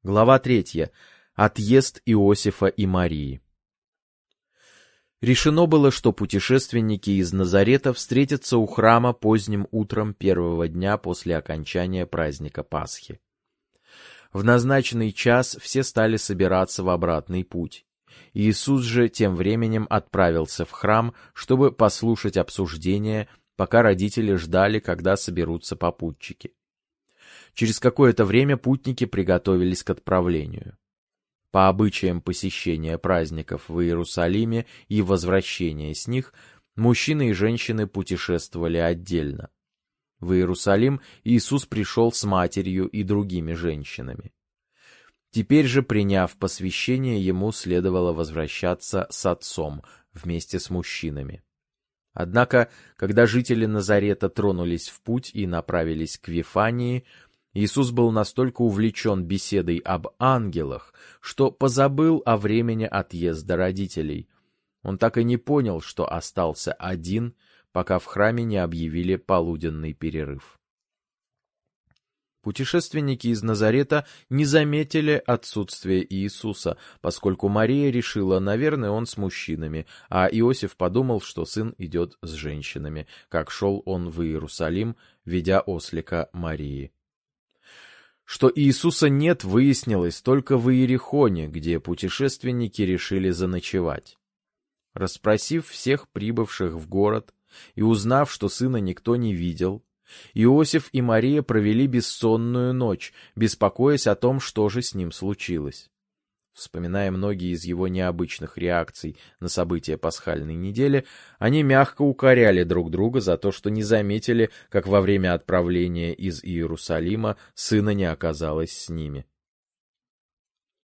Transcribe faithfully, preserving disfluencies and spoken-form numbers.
Глава третья. Отъезд Иосифа и Марии. Решено было, что путешественники из Назарета встретятся у храма поздним утром первого дня после окончания праздника Пасхи. В назначенный час все стали собираться в обратный путь. Иисус же тем временем отправился в храм, чтобы послушать обсуждение, пока родители ждали, когда соберутся попутчики. Через какое-то время путники приготовились к отправлению. По обычаям посещения праздников в Иерусалиме и возвращения с них, мужчины и женщины путешествовали отдельно. В Иерусалим Иисус пришел с матерью и другими женщинами. Теперь же, приняв посвящение, ему следовало возвращаться с отцом вместе с мужчинами. Однако, когда жители Назарета тронулись в путь и направились к Вифании, Иисус был настолько увлечен беседой об ангелах, что позабыл о времени отъезда родителей. Он так и не понял, что остался один, пока в храме не объявили полуденный перерыв. Путешественники из Назарета не заметили отсутствия Иисуса, поскольку Мария решила, наверное, он с мужчинами, а Иосиф подумал, что сын идет с женщинами, как шел он в Иерусалим, ведя ослика Марии. Что Иисуса нет, выяснилось только в Иерихоне, где путешественники решили заночевать. Расспросив всех прибывших в город и узнав, что сына никто не видел, Иосиф и Мария провели бессонную ночь, беспокоясь о том, что же с ним случилось. Вспоминая многие из его необычных реакций на события пасхальной недели, они мягко укоряли друг друга за то, что не заметили, как во время отправления из Иерусалима сына не оказалось с ними.